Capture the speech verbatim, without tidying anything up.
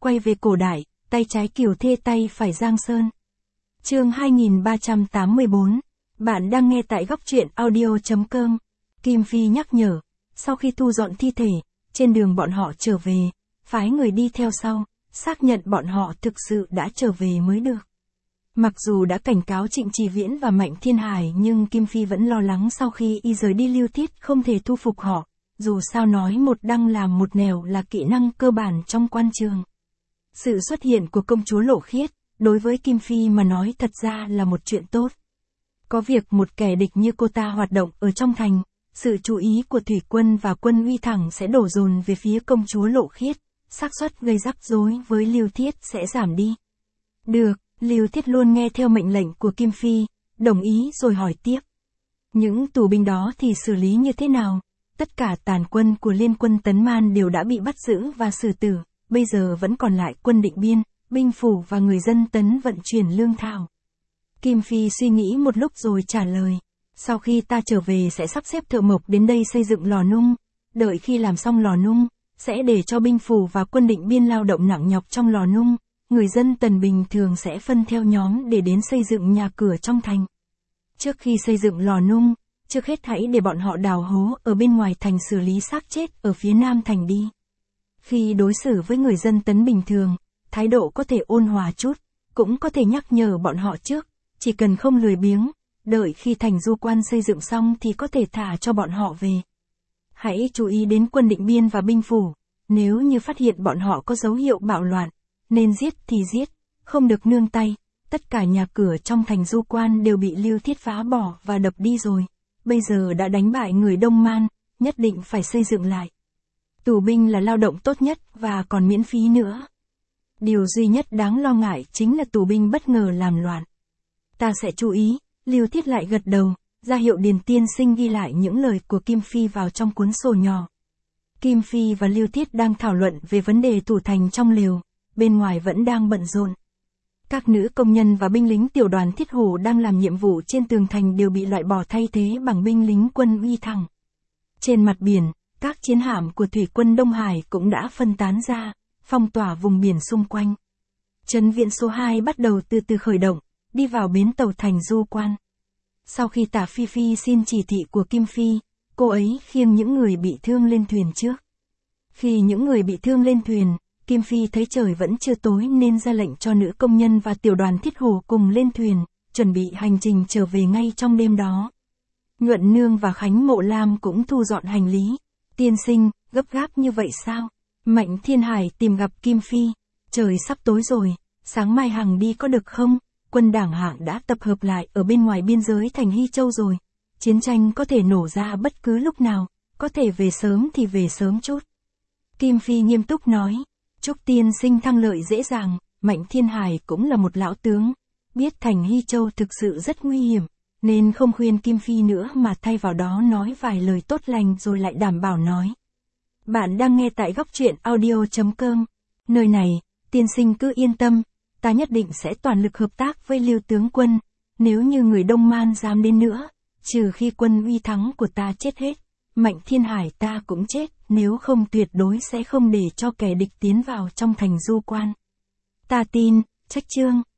quay về cổ đại, tay trái Kiều Thê tay phải Giang Sơn. Chương hai nghìn ba trăm tám mươi bốn. Bạn đang nghe tại góc truyện audio chấm com. Kim Phi nhắc nhở, sau khi thu dọn thi thể, trên đường bọn họ trở về, phái người đi theo sau, xác nhận bọn họ thực sự đã trở về mới được. Mặc dù đã cảnh cáo Trịnh Trì Viễn và Mạnh Thiên Hải nhưng Kim Phi vẫn lo lắng sau khi y rời đi Lưu Thiết không thể thu phục họ, dù sao nói một đăng làm một nẻo là kỹ năng cơ bản trong quan trường. Sự xuất hiện của công chúa Lộ Khiết, đối với Kim Phi mà nói thật ra là một chuyện tốt. Có việc một kẻ địch như cô ta hoạt động ở trong thành, sự chú ý của thủy quân và quân uy thẳng sẽ đổ dồn về phía công chúa Lộ Khiết, xác suất gây rắc rối với Lưu Thiết sẽ giảm đi. Được, Lưu Thiết luôn nghe theo mệnh lệnh của Kim Phi, đồng ý rồi hỏi tiếp. Những tù binh đó thì xử lý như thế nào? Tất cả tàn quân của liên quân Tấn Man đều đã bị bắt giữ và xử tử, bây giờ vẫn còn lại quân Định Biên, binh phủ và người dân Tấn vận chuyển lương thảo. Kim Phi suy nghĩ một lúc rồi trả lời. Sau khi ta trở về sẽ sắp xếp thợ mộc đến đây xây dựng lò nung, đợi khi làm xong lò nung, sẽ để cho binh phủ và quân Định Biên lao động nặng nhọc trong lò nung, người dân Tần bình thường sẽ phân theo nhóm để đến xây dựng nhà cửa trong thành. Trước khi xây dựng lò nung, trước hết hãy để bọn họ đào hố ở bên ngoài thành xử lý xác chết ở phía nam thành đi. Khi đối xử với người dân Tấn bình thường, thái độ có thể ôn hòa chút, cũng có thể nhắc nhở bọn họ trước, chỉ cần không lười biếng, đợi khi thành du quan xây dựng xong thì có thể thả cho bọn họ về. Hãy chú ý đến quân Định Biên và binh phủ, nếu như phát hiện bọn họ có dấu hiệu bạo loạn, nên giết thì giết, không được nương tay. Tất cả nhà cửa trong thành du quan đều bị Lưu Thiết phá bỏ và đập đi rồi, bây giờ đã đánh bại người Đông Man, nhất định phải xây dựng lại. Tù binh là lao động tốt nhất và còn miễn phí nữa. Điều duy nhất đáng lo ngại chính là tù binh bất ngờ làm loạn. Ta sẽ chú ý. Lưu Thiết lại gật đầu, ra hiệu Điền tiên sinh ghi lại những lời của Kim Phi vào trong cuốn sổ nhỏ. Kim Phi và Lưu Thiết đang thảo luận về vấn đề thủ thành trong lều, bên ngoài vẫn đang bận rộn. Các nữ công nhân và binh lính tiểu đoàn Thiết Hổ đang làm nhiệm vụ trên tường thành đều bị loại bỏ thay thế bằng binh lính quân uy thẳng. Trên mặt biển, các chiến hạm của thủy quân Đông Hải cũng đã phân tán ra, phong tỏa vùng biển xung quanh. Trấn viện số hai bắt đầu từ từ khởi động, đi vào bến tàu thành du quan. Sau khi Tả Phi Phi xin chỉ thị của Kim Phi, cô ấy khiêng những người bị thương lên thuyền trước. Khi những người bị thương lên thuyền, Kim Phi thấy trời vẫn chưa tối nên ra lệnh cho nữ công nhân và tiểu đoàn Thiết Hổ cùng lên thuyền, chuẩn bị hành trình trở về ngay trong đêm đó. Nhuận Nương và Khánh Mộ Lam cũng thu dọn hành lý. Tiên sinh, gấp gáp như vậy sao? Mạnh Thiên Hải tìm gặp Kim Phi. Trời sắp tối rồi, sáng mai hằng đi có được không? Quân Đảng Hạng đã tập hợp lại ở bên ngoài biên giới thành Hy Châu rồi. Chiến tranh có thể nổ ra bất cứ lúc nào, có thể về sớm thì về sớm chút. Kim Phi nghiêm túc nói, chúc tiên sinh thăng lợi dễ dàng. Mạnh Thiên Hải cũng là một lão tướng, biết thành Hy Châu thực sự rất nguy hiểm, nên không khuyên Kim Phi nữa mà thay vào đó nói vài lời tốt lành rồi lại đảm bảo nói. Bạn đang nghe tại góc truyện audio chấm com. Nơi này, tiên sinh cứ yên tâm. Ta nhất định sẽ toàn lực hợp tác với Lưu tướng quân, nếu như người Đông Man dám đến nữa, trừ khi quân uy thắng của ta chết hết, Mạnh Thiên Hải ta cũng chết, nếu không tuyệt đối sẽ không để cho kẻ địch tiến vào trong thành du quan. Ta tin, Trách Chương.